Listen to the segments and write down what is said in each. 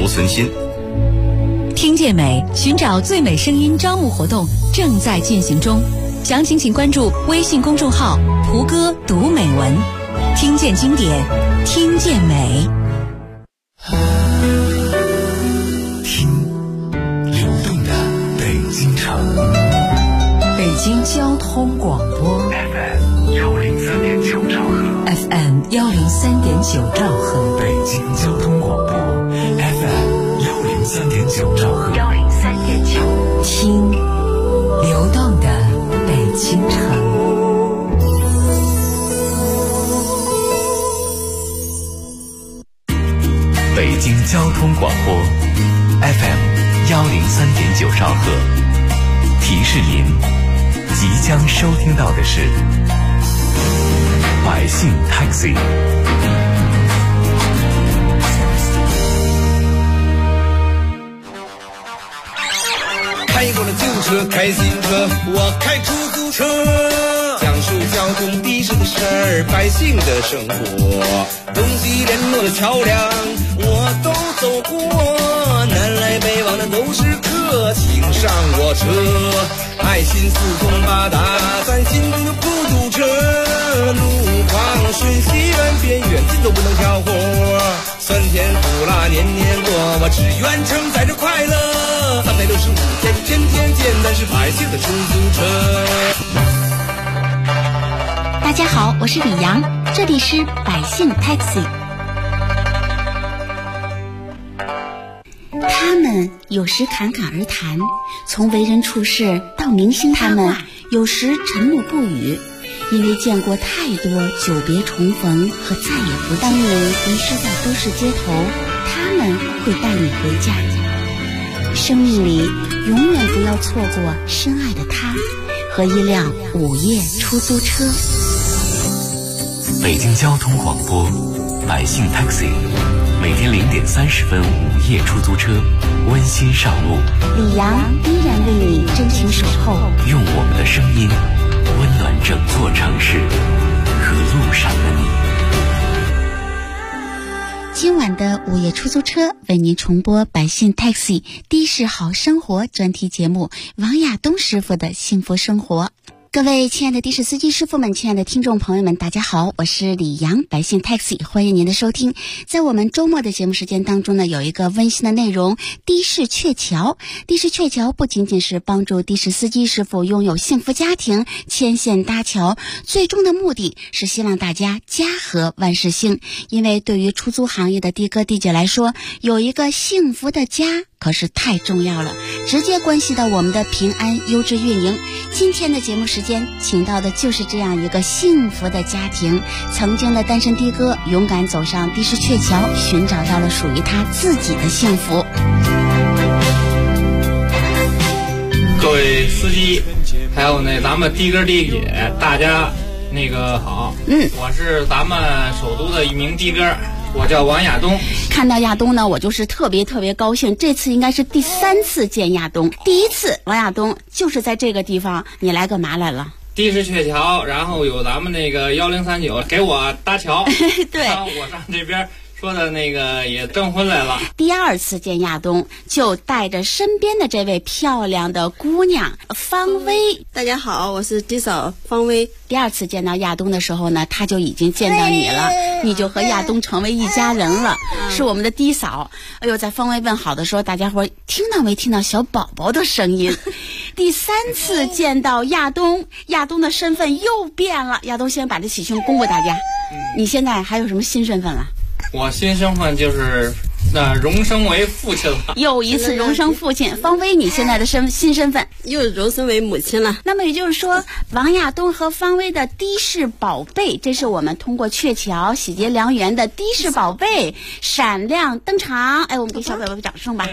除存心。 听见美，寻找最美声音招募活动正在进行中，详情请关注微信公众号胡歌读美文，听见经典，听见美。 听流动的北京城， 北京交通广播 FM 103.9兆赫 ，FM103.9兆赫， 北京交通广播 FM103.9兆赫 ，103.9，听流动的北京城。 北京交通广播 FM103.9兆赫，提示您即将收听到的是百姓 Taxi。 开过了旧车，开新车，我开出租车，讲述交通的士的事儿，百姓的生活，东西联络的桥梁我都走过，南来北往的都是客，请上我车，爱心四通八达，咱心中就不堵车，路况瞬息万变，远近都不能挑活，酸甜苦辣年年过，我只愿承载着快乐，365天天天见，咱是百姓的出租车。 大家好，我是李阳，这里是百姓 Taxi。 他们有时侃侃而谈，从为人处事到明星他们有时沉默不语，因为见过太多久别重逢和再也不当你迷失在都市街头，他们会带你回家。生命里永远不要错过深爱的他和一辆午夜出租车。 北京交通广播百姓 Taxi， 每天0点30分午夜出租车温馨上路， 李阳依然为你真情守候， 用我们的声音温暖整座城市和路上的你。 今晚的午夜出租车为您重播百姓 Taxi 的士好生活专题节目，王亚东师傅的幸福生活。各位亲爱的的士司机师傅们，亲爱的听众朋友们，大家好，我是李阳，百姓 Taxi， 欢迎您的收听。在我们周末的节目时间当中呢，有一个温馨的内容，的士鹊桥。的士鹊桥不仅仅是帮助的士司机师傅拥有幸福家庭，牵线搭桥，最终的目的是希望大家家和万事兴。因为对于出租行业的的哥的姐来说，有一个幸福的家可是太重要了，直接关系到我们的平安优质运营。今天的节目时间请到的就是这样一个幸福的家庭，曾经的单身的哥勇敢走上的士鹊桥，寻找到了属于他自己的幸福。 各位司机，还有咱们的哥的姐，大家好，我是咱们首都的一名的哥，我叫王亚东。 看到亚东呢，我就是特别高兴，这次应该是第3次见亚东。第一次王亚东就是在这个地方，你来干嘛来了？ 的士鹊桥，然后有咱们1039给我搭桥对， 然后我上这边说的也证婚来了。 第2次见亚东，就带着身边的这位漂亮的姑娘方薇。 大家好，我是的嫂方薇。 第2次见到亚东的时候呢，他就已经见到你了，你就和亚东成为一家人了，是我们的的嫂。哎呦，在方薇问好的时候，大家伙听到没听到小宝宝的声音？第3次见到亚东，亚东的身份又变了。亚东先把这喜讯公布大家，你现在还有什么新身份了？ 我新身份就是荣升为父亲了， 又一次荣升父亲。方薇，你现在的新身份又荣升为母亲了。 那么也就是说，王亚东和方薇的的士宝贝，这是我们通过鹊桥喜结良缘的的士宝贝闪亮登场。哎，我们给小宝宝掌声吧。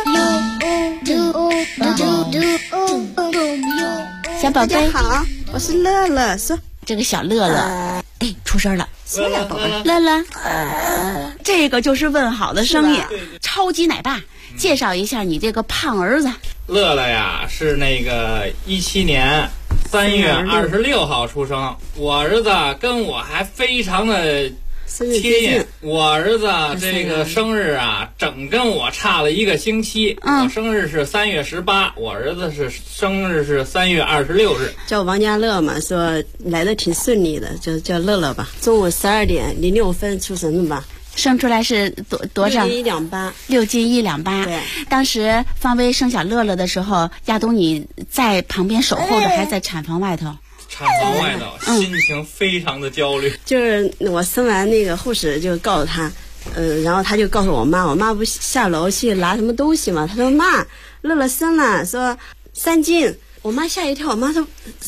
小宝贝， 大家好，我是乐乐。说这个小乐乐，哎，出声了。 什么呀，宝贝？ 乐乐，这个就是问好的声音，超级奶爸。介绍一下你这个胖儿子。 乐乐呀，是17年3月26号出生。我儿子跟我还非常的生日接近。 我儿子这个生日啊，整跟我差了1个星期。我生日是3月18，我儿子生日是3月26日。 叫王家乐嘛，说来的挺顺利的，就叫乐乐吧。中午12点06分出生的吧。 生出来是多少 ？6斤1两8。 6斤1两8。 对， 当时方薇生小乐乐的时候，亚东你在旁边守候着，还在产房外头。 产房外头，心情非常的焦虑。 就是我生完那个护士就告诉他，然后他就告诉我妈不下楼去拿什么东西嘛，他说妈，乐乐生了，说3斤。我妈吓一跳，我妈说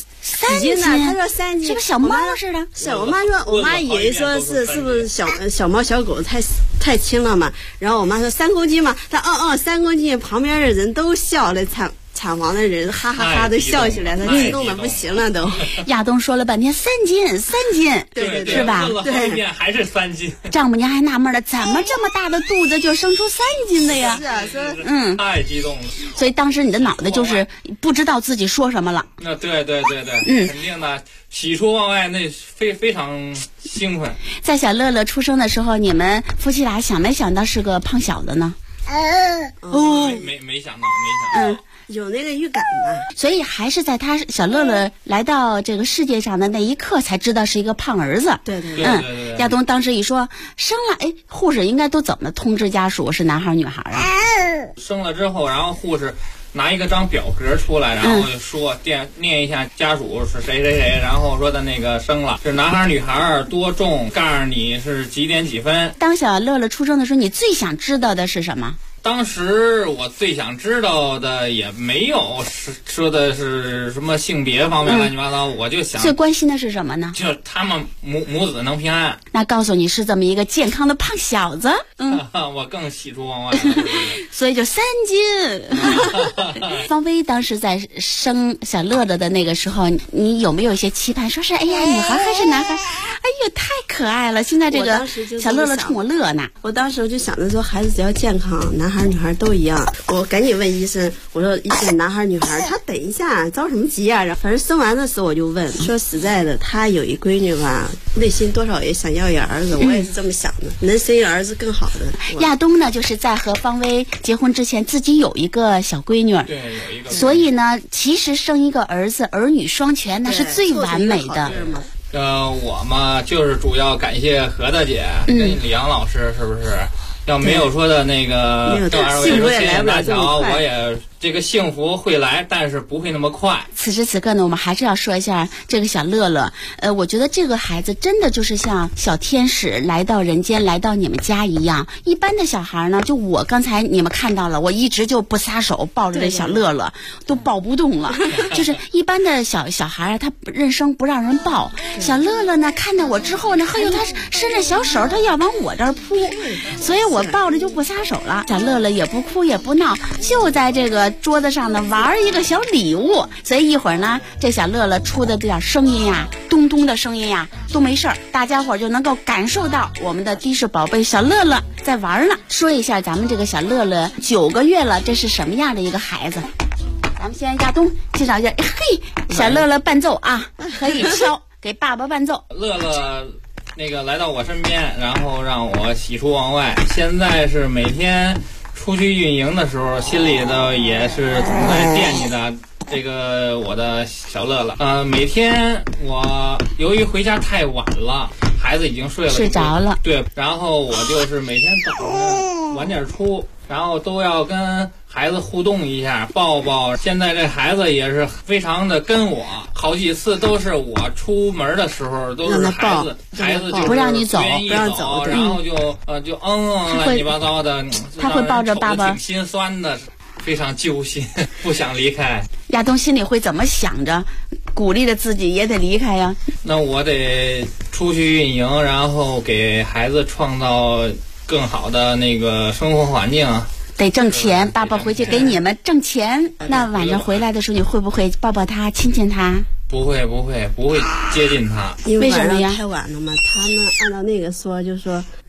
3斤呢？ 他说3斤， 这不小猫似的。 是我妈说，我妈以为说是不是小猫小狗太轻了嘛？然后我妈说3公斤嘛，她3公斤，旁边的人都笑了，产房的人哈哈哈都笑起来，他激动的不行了都。 亚东说了半天3斤， 对， 是吧？ 对，还是3斤。 丈母娘还纳闷了，怎么这么大的肚子就生出3斤的呀？ 是啊，说太激动了。 所以当时你的脑袋就是不知道自己说什么了。 那对，肯定的，喜出望外，那非常兴奋。 在小乐乐出生的时候，你们夫妻俩想没想到是个胖小子呢？ 没想到。 有那个预感吧， 所以还是在他小乐乐来到这个世界上的那一刻才知道是一个胖儿子。 对。 亚东当时一说生了，护士应该都怎么通知家属是男孩女孩啊？ 生了之后，然后护士拿一个张表格出来，然后就说念一下家属是谁，然后说的那个生了是男孩女孩，多重，告诉你是几点几分。 当小乐乐出生的时候，你最想知道的是什么？ 当时我最想知道的也没有说的是什么性别方面乱七八糟，我就想最关心的是什么呢？ 就是他们母子能平安。 那告诉你是这么一个健康的胖小子， 我更喜出望外。 所以就3斤。方薇当时在生小乐乐的那个时候，你有没有一些期盼？说是哎呀，女孩还是男孩？哎呦，太可爱了！现在这个小乐乐冲我乐呢。 我当时就想着说，孩子只要健康，男孩女孩都一样。我赶紧问医生，我说医生，男孩女孩？他等一下着什么急啊？反正生完的时候我就问，说实在的，他有一闺女吧，内心多少也想要一儿子，我也是这么想的，能生一儿子更好的。 亚东呢，就是在和方薇结婚之前，自己有一个小闺女， 对，有一个。 所以呢，其实生一个儿子，儿女双全，那是最完美的。 我嘛，就是主要感谢何大姐跟李阳老师，是不是？要没有说的那个幸福也来不了这么快， 我也这个幸福会来，但是不会那么快。 此时此刻呢，我们还是要说一下这个小乐乐。我觉得这个孩子真的就是像小天使来到人间，来到你们家一样。一般的小孩呢，就我刚才你们看到了，我一直就不撒手抱着这小乐乐，都抱不动了。就是一般的小孩他认生不让人抱，小乐乐呢看到我之后呢，他伸着小手，他要往我这儿扑，所以我抱着就不撒手了。小乐乐也不哭也不闹，就在这个桌子上呢玩一个小礼物。所以一会儿呢，这小乐乐出的这点声音呀，咚咚的声音呀，都没事儿，大家伙就能够感受到我们的的士宝贝小乐乐在玩呢。说一下咱们这个小乐乐9个月了，这是什么样的一个孩子？咱们先亚东介绍一下，嘿，小乐乐伴奏啊，可以敲，给爸爸伴奏。 乐乐那个来到我身边，然后让我喜出望外。现在是每天出去运营的时候，心里的也是总在惦记的这个我的小乐乐。每天我由于回家太晚了，孩子已经睡着了， 对，然后我就是每天早上晚点出，然后都要跟孩子互动一下，抱抱。现在这孩子也是非常的跟我，好几次都是我出门的时候都是孩子就是不让你走， 不让走， 然后就乱七八糟的， 他会抱着爸爸， 挺心酸的，非常揪心，不想离开。 亚东心里会怎么想着？鼓励着自己也得离开呀。 那我得出去运营，然后给孩子创造更好的那个生活环境。 得挣钱，爸爸回去给你们挣钱。那晚上回来的时候，你会不会抱抱他，亲亲他？ 不会接近他。 因为为什么呀？ 太晚了嘛。他们按照那个说，就说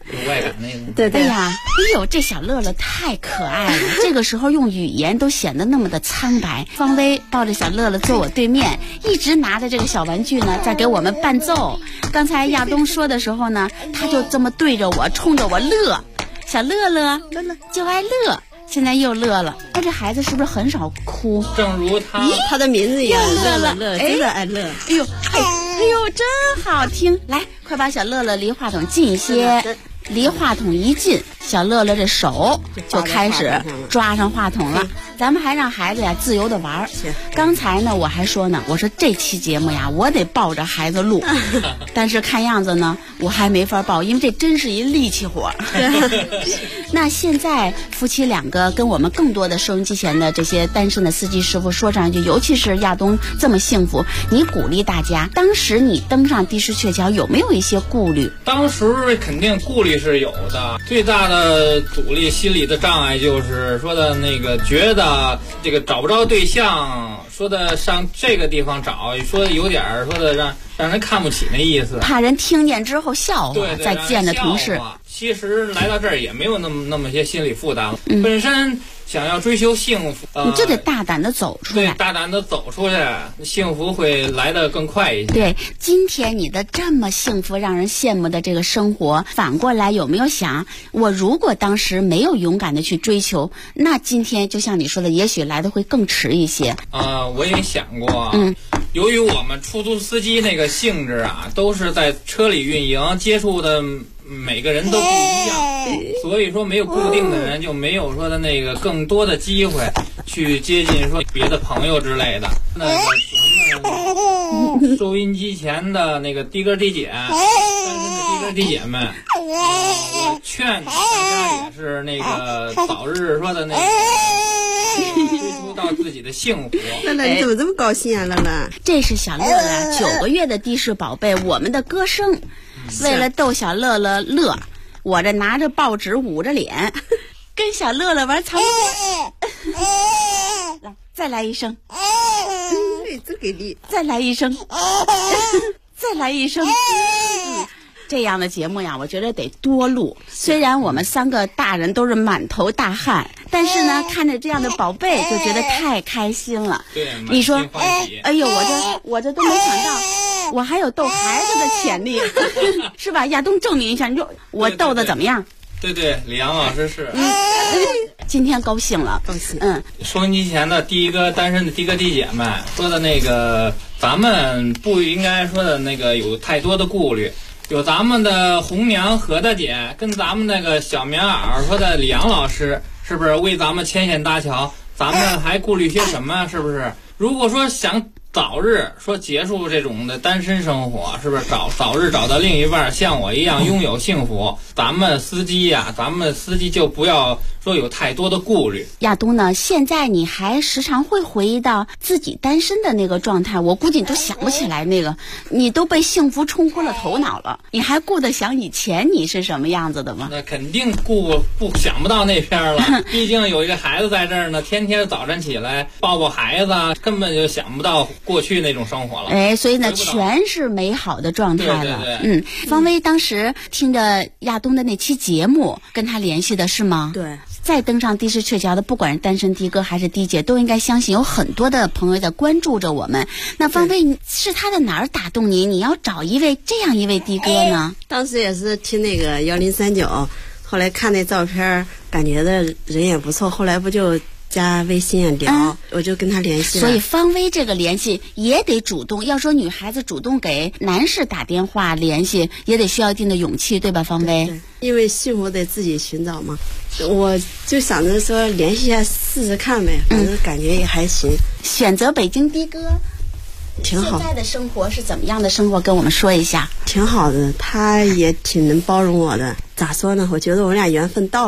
有外感那种。 对对哎呀，哎呦，这小乐乐太可爱了，这个时候用语言都显得那么的苍白。方薇抱着小乐乐坐我对面，一直拿着这个小玩具呢，在给我们伴奏。刚才亚东说的时候呢，他就这么对着我，冲着我乐。小乐乐就爱乐，现在又乐了。哎，这孩子是不是很少哭？ 正如他的名字一样， 乐乐乐，真的爱乐。 哎呦，哎呦，真好听！来，快把小乐乐离话筒近一些。离话筒一近，小乐乐这手就开始抓上话筒了。咱们还让孩子呀自由的玩。刚才呢，我还说呢，我说这期节目呀，我得抱着孩子录，但是看样子呢，我还没法抱，因为这真是一力气活。那现在夫妻两个跟我们更多的收音机前的这些单身的司机师傅说上一句，尤其是亚东这么幸福，你鼓励大家，当时你登上的士鹊桥有没有一些顾虑？ 当时肯定顾虑是有的，最大的阻力心理的障碍就是说的那个觉得这个找不着对象，说的上这个地方找，说的有点说的让人看不起那意思， 怕人听见之后笑话， 对再见着同事。 其实来到这儿也没有那么些心理负担了，本身想要追求幸福， 你就得大胆的走出来， 对，大胆的走出去，幸福会来得更快一些。 对，今天你的这么幸福让人羡慕的这个生活，反过来有没有想，我如果当时没有勇敢的去追求，那今天就像你说的，也许来的会更迟一些。 我也想过，由于我们出租司机那个性质啊，都是在车里运营，接触的每个人都不一样，所以说没有固定的人，就没有说的那个更多的机会去接近说别的朋友之类的。那个咱们收音机前的那个的哥的姐，单身的的哥的姐们，我劝大家也是那个早日说的那个追求到自己的幸福。 乐乐，你怎么这么高兴啊？乐乐， 这是小乐乐9个月的的士宝贝，我们的歌声。为了逗小乐乐乐，我这拿着报纸捂着脸，跟小乐乐玩藏戏。来，再来一声。 真给力！ 再来一声。再来一声。这样的节目呀，我觉得得多录。虽然我们3个大人都是满头大汗，但是呢，看着这样的宝贝就觉得太开心了。 对， 你说，哎呦，我这都没想到，我还有逗孩子的潜力，是吧？亚东证明一下，你说我逗的怎么样？ 对，李阳老师是。 今天高兴了， 高兴。 收音机前的第一个单身的的哥的姐们说的那个，咱们不应该说的那个有太多的顾虑。有咱们的红娘何大姐跟咱们那个小棉袄说的李阳老师，是不是为咱们牵线搭桥？咱们还顾虑些什么？是不是？如果说想早日说结束这种的单身生活，是不是早日找到另一半，像我一样拥有幸福？咱们司机就不要说有太多的顾虑。 亚东呢，现在你还时常会回忆到自己单身的那个状态，我估计你都想不起来那个，你都被幸福冲昏了头脑了，你还顾得想以前你是什么样子的吗？ 那肯定想不到那片了，毕竟有一个孩子在这儿呢，天天早晨起来抱抱孩子，根本就想不到过去那种生活了。 哎，所以呢，全是美好的状态了。 对。 方薇当时听着亚东的那期节目，跟他联系的是吗？ 对。 再登上的士鹊桥的，不管是单身的哥还是的姐，都应该相信有很多的朋友在关注着我们。那方薇是他的哪儿打动你？你要找这样一位的哥呢？ 当时也是听那个1039，后来看那照片，感觉的人也不错，后来不就加微信聊，我就跟他联系了。 所以方薇这个联系也得主动，要说女孩子主动给男士打电话联系，也得需要一定的勇气，对吧？方薇？ 对，因为幸福得自己寻找嘛。我就想着说联系一下试试看呗，反正感觉也还行。 选择北京的哥挺好。 现在的生活是怎么样的生活？跟我们说一下。 挺好的，他也挺能包容我的。咋说呢？我觉得我俩缘分到了吧。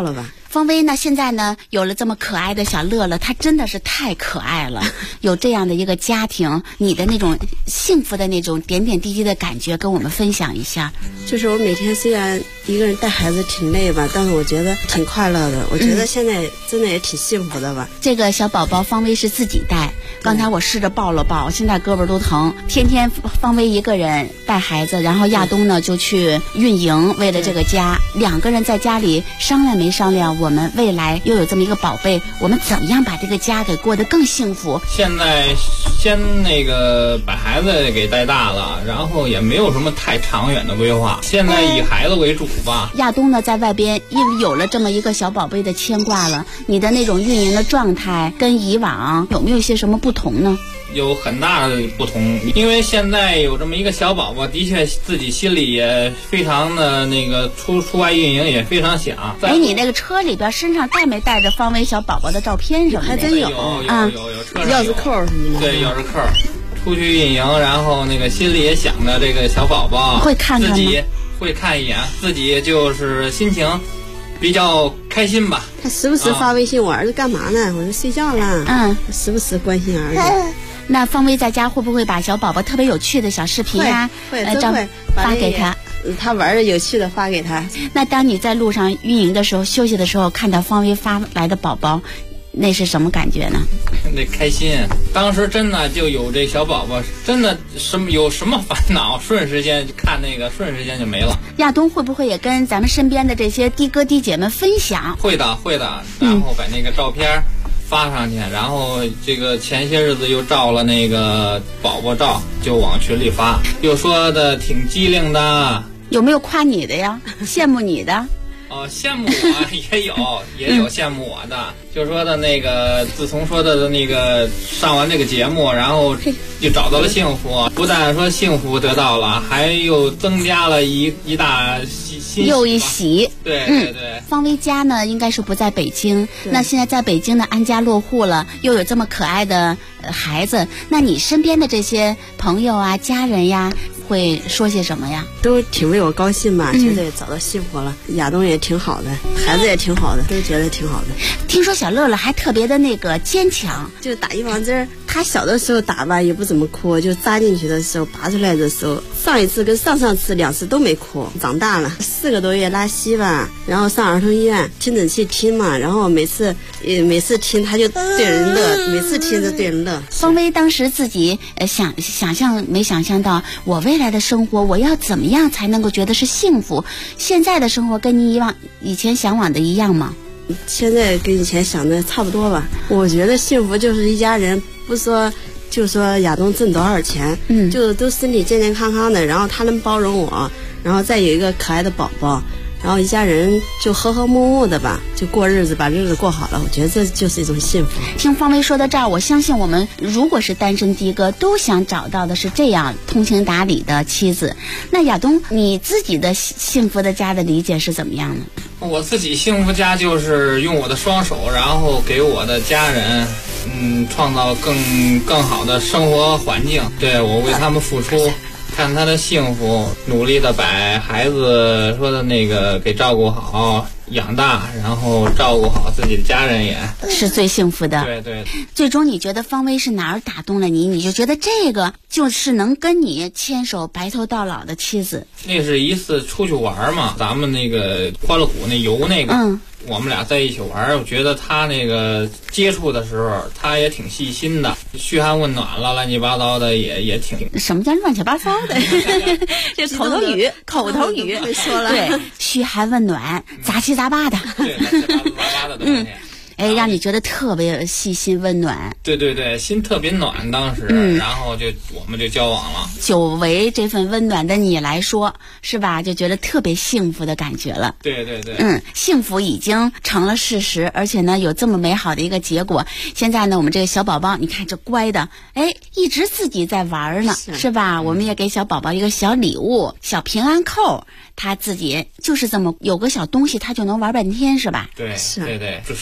芳薇呢，现在呢有了这么可爱的小乐乐，她真的是太可爱了。有这样的一个家庭，你的那种幸福的那种点点滴滴的感觉，跟我们分享一下。 就是我每天虽然一个人带孩子挺累吧，但是我觉得挺快乐的。我觉得现在真的也挺幸福的吧。 这个小宝宝芳薇是自己带，刚才我试着抱了抱，现在胳膊都疼。天天芳薇一个人带孩子，然后亚东呢就去运营，为了这个家，两个人在家里商量没商量，我们未来又有这么一个宝贝，我们怎么样把这个家给过得更幸福？ 现在先那个把孩子给带大了，然后也没有什么太长远的规划，现在以孩子为主吧。 亚东呢在外边因有了这么一个小宝贝的牵挂了，你的那种运营的状态跟以往有没有一些什么不同呢？ 有很大的不同，因为现在有这么一个小宝宝，的确自己心里也非常的那个出外运营也非常想。 哎，你那个车里边身上带没带着芳薇小宝宝的照片什么的？ 还真有啊，有车上钥匙扣什么的。 对，钥匙扣。出去运营，然后那个心里也想着这个小宝宝， 会看看吗？ 自己会看一眼，自己就是心情比较开心吧。 他时不时发微信，我儿子干嘛呢？我说睡觉了。时不时关心儿子。 那芳薇在家会不会把小宝宝特别有趣的小视频啊， 会发给他？ 他玩的有趣的发给他。 那当你在路上运营的时候，休息的时候，看到芳薇发来的宝宝，那是什么感觉呢？ 那开心，当时真的就有这小宝宝，真的有什么烦恼，瞬时间看那个，瞬时间就没了。 亚东会不会也跟咱们身边的这些的哥的姐们分享？ 会的，然后把那个照片发上去，然后这个前些日子又照了那个宝宝照，就往群里发，又说的挺机灵的。 有没有夸你的呀？羡慕你的？ 羡慕我也有羡慕我的，就说的那个自从说的那个上完这个节目，然后就找到了幸福，不但说幸福得到了，还又增加了一大欣又一喜。 对。 芳薇家呢应该是不在北京，那现在在北京呢安家落户了，又有这么可爱的孩子，那你身边的这些朋友啊家人呀会说些什么呀？ 都挺为我高兴吧，觉得也找到幸福了。亚东也挺好的，孩子也挺好的，都觉得挺好的。 听说小乐乐还特别的那个坚强， 就打预防针，他小的时候打吧也不怎么哭，就扎进去的时候拔出来的时候，上一次跟上次2次都没哭。长大了4个多月拉稀吧，然后上儿童医院听诊器听嘛，然后每次听他就对人乐，每次听着对人乐。 芳薇当时自己想象没想象到我未来的生活我要怎么样才能够觉得是幸福？现在的生活跟你以前向往的一样吗？ 现在跟以前想的差不多吧。我觉得幸福就是一家人，不说就说亚东挣多少钱，就都身体健健康康的，然后他能包容我，然后再有一个可爱的宝宝，然后一家人就和和睦睦的吧，就过日子，把日子过好了。我觉得这就是一种幸福。 听芳薇说到这儿，我相信我们如果是单身的哥，都想找到的是这样通情达理的妻子。那亚东，你自己的幸福的家的理解是怎么样呢？ 我自己幸福家就是用我的双手，然后给我的家人，创造更好的生活环境。对，我为他们付出。看他的幸福，努力的把孩子说的那个给照顾好养大，然后照顾好自己的家人也是最幸福的。 对。 最终你觉得芳薇是哪儿打动了你？你就觉得这个就是能跟你牵手白头到老的妻子。 那是一次出去玩嘛，咱们那个欢乐谷那游那个，我们俩在一起玩，我觉得他那个接触的时候，他也挺细心的，嘘寒问暖了，乱七八糟的也挺。 什么叫乱七八糟的？这口头语会说了。 对，嘘寒问暖，杂七杂八的。 对，杂七杂八的东西。 哎，让你觉得特别细心温暖。 对，心特别暖，当时，然后我们就交往了。 久违这份温暖的你来说，是吧？就觉得特别幸福的感觉了。 对。 幸福已经成了事实，而且呢，有这么美好的一个结果。现在呢，我们这个小宝宝，你看这乖的，哎，一直自己在玩呢，是吧？我们也给小宝宝一个小礼物，小平安扣。他自己就是这么有个小东西，他就能玩半天，是吧？ 对，就手上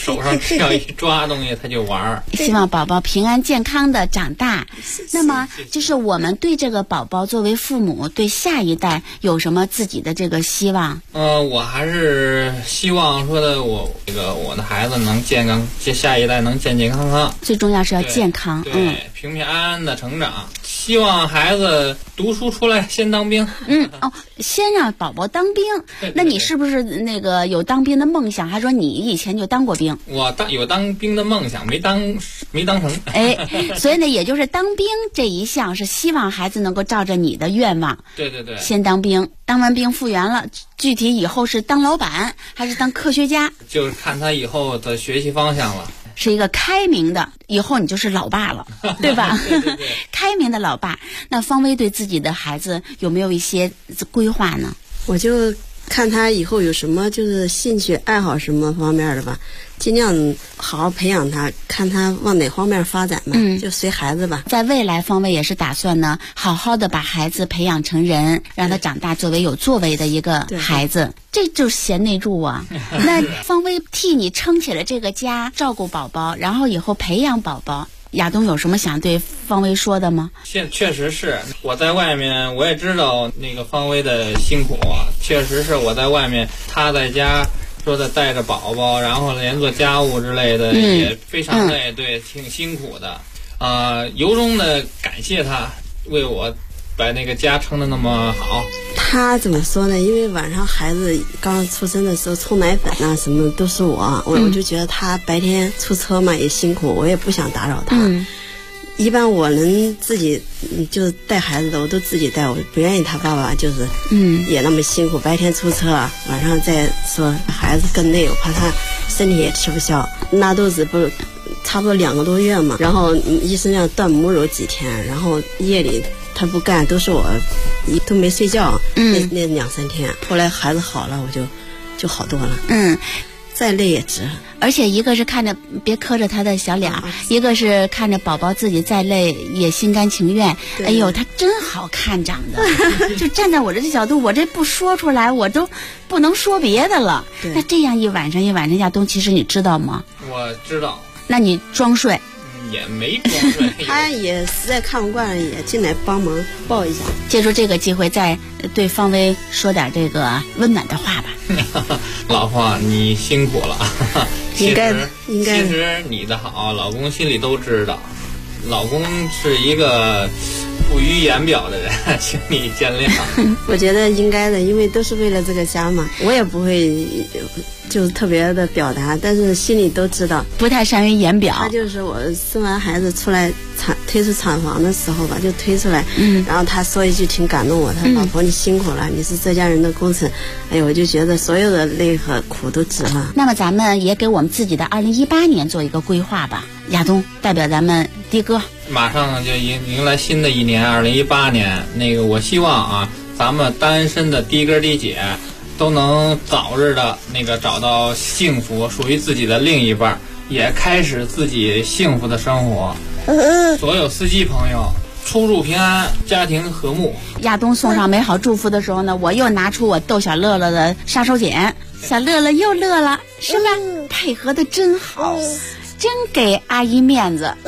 只要一抓东西他就玩儿。 希望宝宝平安健康的长大。那么就是我们对这个宝宝作为父母，对下一代有什么自己的这个希望？ 我还是希望说的我的孩子能健康，下一代能健健康康， 最重要是要健康。 对，平平安安的成长。希望孩子读书出来先当兵。 先让宝宝当兵。 对， 那你是不是那个有当兵的梦想？还说你以前就当过兵？ 我有当兵的梦想，没当成。 所以呢，也就是当兵这一项是希望孩子能够照着你的愿望， 对， 先当兵，当完兵复员了，具体以后是当老板还是当科学家， 就是看他以后的学习方向了。 是一个开明的，以后你就是老爸了，对吧？ 对开明的老爸。那方薇对自己的孩子有没有一些规划呢？ 我就看他以后有什么就是兴趣爱好什么方面的吧，尽量好好培养他，看他往哪方面发展吧，就随孩子吧。 在未来，方薇也是打算呢，好好的把孩子培养成人，让他长大作为有作为的一个孩子。这就是贤内助啊！那方薇替你撑起了这个家，照顾宝宝，然后以后培养宝宝。亚东有什么想对方薇说的吗？ 确实是我在外面，我也知道那个方薇的辛苦，确实是我在外面，她在家说的带着宝宝，然后连做家务之类的也非常累，对，挺辛苦的。由衷的感谢她为我把那个家撑得那么好。 他怎么说呢？因为晚上孩子刚出生的时候冲奶粉啊什么都是我就觉得他白天出车嘛也辛苦，我也不想打扰他。一般我能自己就带孩子的我都自己带，我不愿意他爸爸就是也那么辛苦，白天出车晚上再说孩子更累，我怕他身体也吃不消。拉肚子不差不多2个多月嘛，然后医生让断母乳几天，然后夜里他不干，都是我都没睡觉，那2-3天，后来孩子好了，我就好多了。再累也值。 而且一个是看着别磕着他的小脸，一个是看着宝宝自己再累也心甘情愿。哎呦，他真好看长得。就站在我这角度，我这不说出来，我都不能说别的了。那这样一晚上，亚东，其实你知道吗？ 我知道。 那你装睡？ 也没装睡。 他也实在看不惯了，也进来帮忙抱一下。 借助这个机会，再对方薇说点这个温暖的话吧。 老婆，你辛苦了。 应该其实你的好，老公心里都知道。老公是一个不予言表的人，请你见谅。 我觉得应该的，因为都是为了这个家嘛。我也不会就是特别的表达，但是心里都知道。 不太善于言表。 他就是我生完孩子出来推出产房的时候吧，就推出来，然后他说一句挺感动我，他说老婆你辛苦了，你是这家人的功臣。哎呦，我就觉得所有的累和苦都值了。 那么咱们也给我们自己的2018年做一个规划吧。亚东代表咱们的哥， 马上就迎来新的一年2018年，那个我希望咱们单身的的哥的姐都能早日的那个找到幸福，属于自己的另一半，也开始自己幸福的生活。所有司机朋友出入平安，家庭和睦。 亚东送上美好祝福的时候呢，我又拿出我逗小乐乐的杀手锏，小乐乐又乐了，是吧？配合的真好，真给阿姨面子。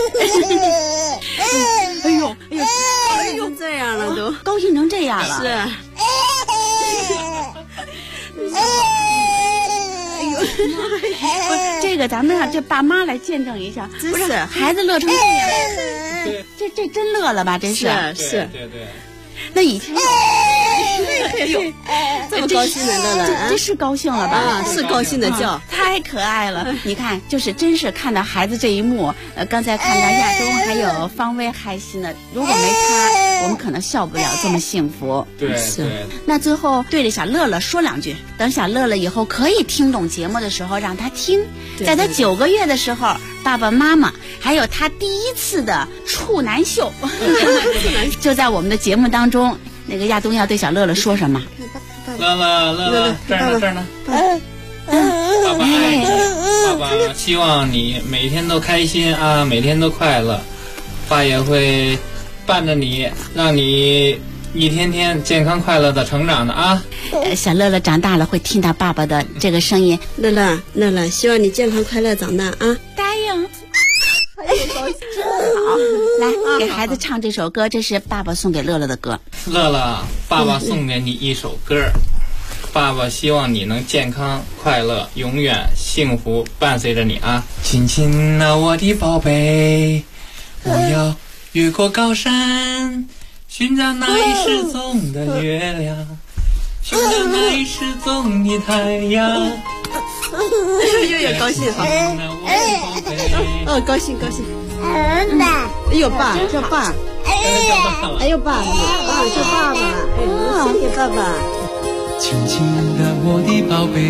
哎呦， 这样了都， 高兴成这样了。 是。 这个咱们让这爸妈来见证一下，不是孩子乐成这样，这真乐了吧？这是。 对。 那以前， 这么高兴的乐乐， 这是高兴了吧？ 是高兴的叫， 太可爱了。你看，就是真是看到孩子这一幕，刚才看到亚东还有方薇开心的，如果没他，我们可能笑不了这么幸福。 对。 那最后对着小乐乐说2句，等小乐乐以后可以听懂节目的时候，让他听。在他9个月的时候，爸爸妈妈还有他第1次的处男秀，就在我们的节目当中。那个亚东要对小乐乐说什么？ 乐乐，这儿呢。爸爸爱你，爸爸希望你每天都开心每天都快乐。爸也会伴着你，让你一天天健康快乐的成长的啊！ 小乐乐长大了会听到爸爸的这个声音。 乐乐，希望你健康快乐长大啊！ 答应。好，来给孩子唱这首歌，这是爸爸送给乐乐的歌。 乐乐，爸爸送给你一首歌，爸爸希望你能健康快乐，永远幸福伴随着你啊！亲亲啊，我的宝贝，我要越过高山，寻找那已失踪的月亮，寻找那已失踪的太阳。 又高兴哈！哦，高兴。哎呦爸，叫爸！哎呦爸，叫爸爸！哎，谢谢爸爸。 亲亲的我的宝贝，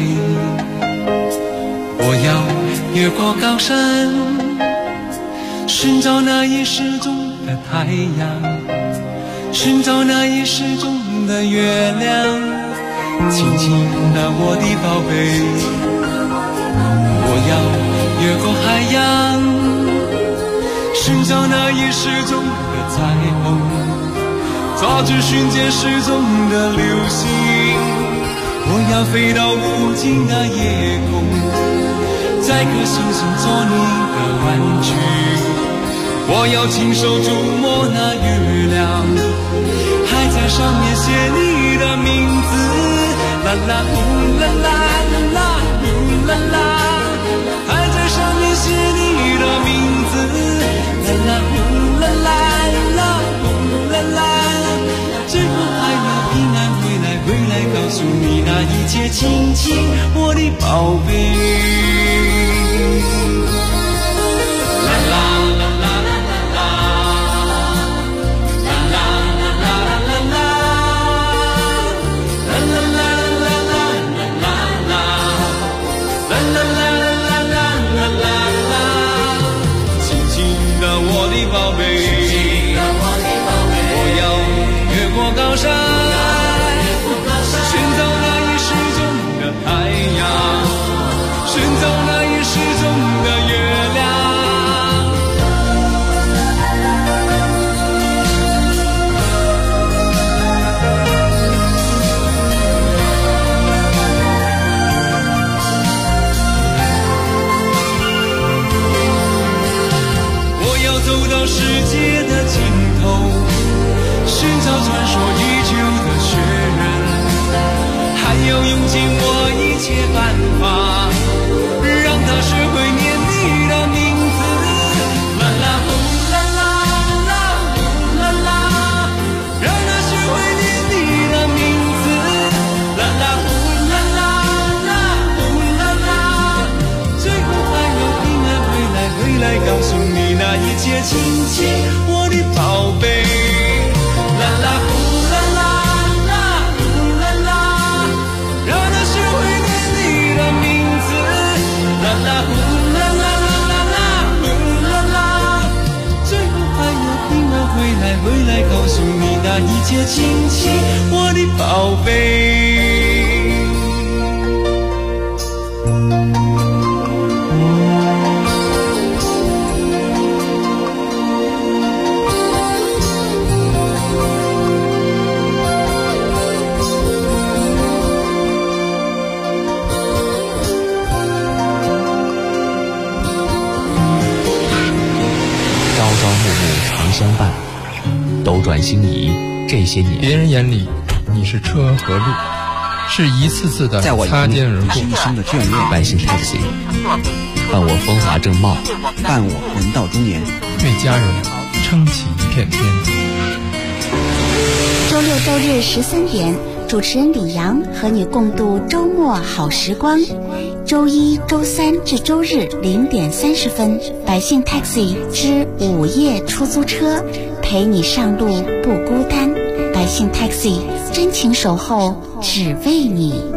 我要越过高山，寻找那已失踪的太阳，寻找那已失踪的月亮。亲亲的我的宝贝，我要越过海洋，寻找那已失踪的彩虹，抓住瞬间失踪的流星。我要飞到无尽的夜空，在颗星星做你的玩具。我要亲手触摸那月亮，还在上面写你的名字。啦啦呼啦啦啦呼啦啦，还在上面写你的名字。啦啦呼啦啦啦呼啦啦，最后还要平安回来告诉你那一切。亲亲我的宝贝。啦啦啦啦啦啦啦啦啦啦啦我的宝贝，我要越过高山，寻找那已失踪的太阳，寻找那已失踪的月亮。走到世界的尽头，寻找传说已久的雪人，还要用尽我一切办法，让他学会念你的名字。啦啦呼啦啦啦呼啦啦，让他学会念你的名字。啦啦呼啦啦啦呼啦啦，最后还要平安回来告诉你那一切。亲亲我的宝贝，啦啦呼啦啦啦呼啦啦，让他学会念你的名字。啦啦呼啦啦啦啦呼啦啦，最后还要平安回来告诉你那一切。亲亲我的宝贝。 相伴，斗转星移，这些年， 别人眼里你是车和路，是一次次的擦肩而过。 一生的眷恋， 百姓 taxi， 伴我风华正茂， 伴我人到中年， 为家人撑起一片天。 周六周日13点，主持人李阳和你共度周末好时光。周一、周三至周日0点30分，百姓 taxi 之午夜出租车，陪你上路不孤单。百姓 taxi 真情守候，只为你。